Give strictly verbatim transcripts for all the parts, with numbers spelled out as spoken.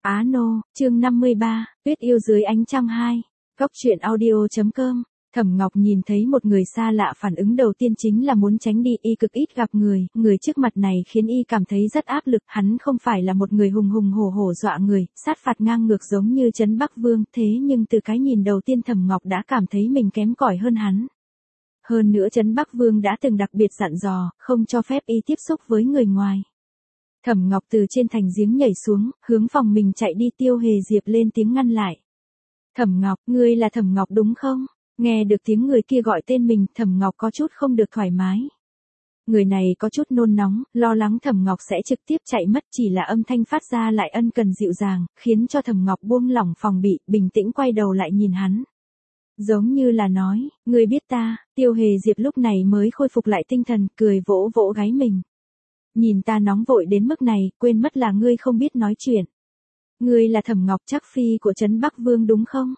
Á Nô, chương năm mươi ba, Tuyết yêu dưới ánh trăng hai. Góc truyện audio chấm com. Thẩm Ngọc nhìn thấy một người xa lạ, phản ứng đầu tiên chính là muốn tránh đi, y cực ít gặp người, người trước mặt này khiến y cảm thấy rất áp lực, hắn không phải là một người hùng hùng hổ hổ dọa người, sát phạt ngang ngược giống như Trấn Bắc Vương, thế nhưng từ cái nhìn đầu tiên Thẩm Ngọc đã cảm thấy mình kém cỏi hơn hắn. Hơn nữa Trấn Bắc Vương đã từng đặc biệt dặn dò, không cho phép y tiếp xúc với người ngoài. Thẩm Ngọc từ trên thành giếng nhảy xuống, hướng phòng mình chạy đi, Tiêu Hề Diệp lên tiếng ngăn lại. Thẩm Ngọc, ngươi là Thẩm Ngọc đúng không? Nghe được tiếng người kia gọi tên mình, Thẩm Ngọc có chút không được thoải mái. Người này có chút nôn nóng, lo lắng Thẩm Ngọc sẽ trực tiếp chạy mất, chỉ là âm thanh phát ra lại ân cần dịu dàng, khiến cho Thẩm Ngọc buông lỏng phòng bị, bình tĩnh quay đầu lại nhìn hắn. Giống như là nói, ngươi biết ta, Tiêu Hề Diệp lúc này mới khôi phục lại tinh thần, cười vỗ vỗ gáy mình. Nhìn ta nóng vội đến mức này, quên mất là ngươi không biết nói chuyện. Ngươi là Thẩm Ngọc Trác phi của Trấn Bắc Vương đúng không?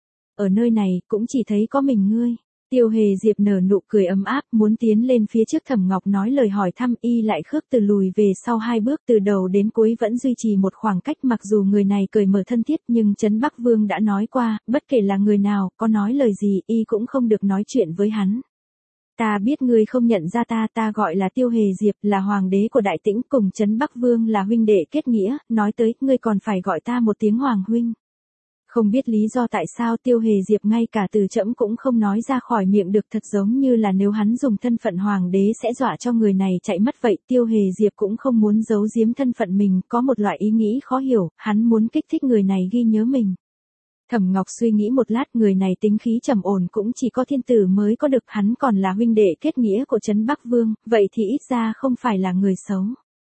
Ở nơi này, cũng chỉ thấy có mình ngươi. Tiêu Hề Diệp nở nụ cười ấm áp, muốn tiến lên phía trước Thẩm Ngọc nói lời hỏi thăm, y lại khước từ lùi về sau hai bước, từ đầu đến cuối vẫn duy trì một khoảng cách, mặc dù người này cởi mở thân thiết, nhưng Trấn Bắc Vương đã nói qua, bất kể là người nào, có nói lời gì, y cũng không được nói chuyện với hắn. Ta biết ngươi không nhận ra ta, ta gọi là Tiêu Hề Diệp, là hoàng đế của Đại Tĩnh, cùng Trấn Bắc Vương là huynh đệ kết nghĩa, nói tới, ngươi còn phải gọi ta một tiếng hoàng huynh. Không biết lý do tại sao Tiêu Hề Diệp ngay cả từ trẫm cũng không nói ra khỏi miệng được, thật giống như là nếu hắn dùng thân phận hoàng đế sẽ dọa cho người này chạy mất vậy. Tiêu Hề Diệp cũng không muốn giấu giếm thân phận mình, có một loại ý nghĩ khó hiểu, hắn muốn kích thích người này ghi nhớ mình. Thẩm Ngọc suy nghĩ một lát, người này tính khí trầm ổn, cũng chỉ có thiên tử mới có được, hắn còn là huynh đệ kết nghĩa của Trấn Bắc Vương, vậy thì ít ra không phải là người xấu.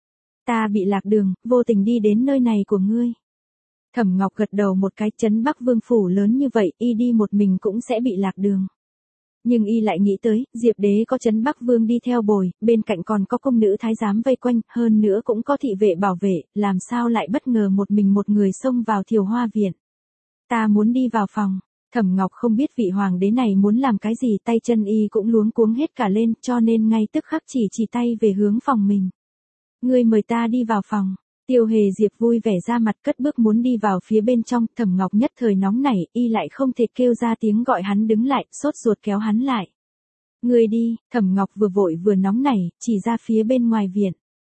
Ta bị lạc đường, vô tình đi đến nơi này của ngươi. Thẩm Ngọc gật đầu một cái, Trấn Bắc Vương phủ lớn như vậy, y đi một mình cũng sẽ bị lạc đường. Nhưng y lại nghĩ tới, Diệp đế có Trấn Bắc Vương đi theo bồi, bên cạnh còn có công nữ thái giám vây quanh, hơn nữa cũng có thị vệ bảo vệ, làm sao lại bất ngờ một mình một người xông vào Thiều Hoa viện. Ta muốn đi vào phòng. Thẩm Ngọc không biết vị hoàng đế này muốn làm cái gì, tay chân y cũng luống cuống hết cả lên, cho nên ngay tức khắc chỉ chỉ tay về hướng phòng mình. Ngươi mời ta đi vào phòng. Tiêu Hề Diệp vui vẻ ra mặt, cất bước muốn đi vào phía bên trong, Thẩm Ngọc nhất thời nóng nảy, y lại không thể kêu ra tiếng gọi hắn đứng lại, sốt ruột kéo hắn lại. Ngươi đi, Thẩm Ngọc vừa vội vừa nóng nảy, chỉ ra phía bên ngoài viện.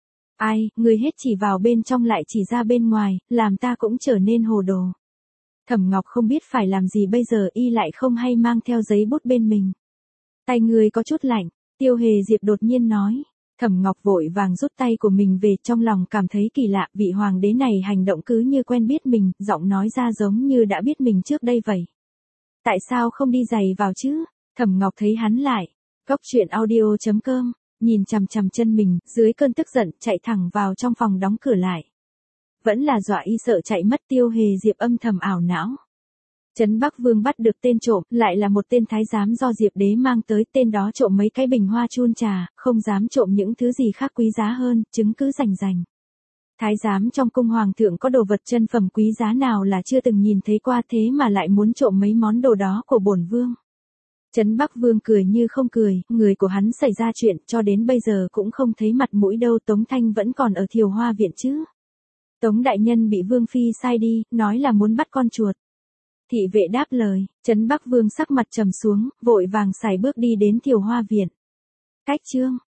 Ai, ngươi hết chỉ vào bên trong lại chỉ ra bên ngoài, làm ta cũng trở nên hồ đồ. Thẩm Ngọc không biết phải làm gì bây giờ, y lại không hay mang theo giấy bút bên mình. Tay ngươi có chút lạnh, Tiêu Hề Diệp đột nhiên nói. Thẩm Ngọc vội vàng rút tay của mình về, trong lòng cảm thấy kỳ lạ, vị hoàng đế này hành động cứ như quen biết mình, giọng nói ra giống như đã biết mình trước đây vậy. Tại sao không đi giày vào chứ? Thẩm Ngọc thấy hắn lại. Góc truyện audio chấm com, nhìn chằm chằm chân mình, dưới cơn tức giận, chạy thẳng vào trong phòng đóng cửa lại. Vẫn là dọa y sợ chạy mất, Tiêu Hề Diệp âm thầm ảo não. Trấn Bắc Vương bắt được tên trộm, lại là một tên thái giám do Diệp đế mang tới, tên đó trộm mấy cái bình hoa chun trà, không dám trộm những thứ gì khác quý giá hơn, chứng cứ rành rành. Thái giám trong cung hoàng thượng có đồ vật chân phẩm quý giá nào là chưa từng nhìn thấy qua, thế mà lại muốn trộm mấy món đồ đó của bổn vương. Trấn Bắc Vương cười như không cười, người của hắn xảy ra chuyện, cho đến bây giờ cũng không thấy mặt mũi đâu. Tống Thanh vẫn còn ở Thiều Hoa viện chứ? Tống đại nhân bị Vương phi sai đi, nói là muốn bắt con chuột. Thị vệ đáp lời, Trấn Bắc Vương sắc mặt trầm xuống, vội vàng sải bước đi đến Thiều Hoa viện. Cách chương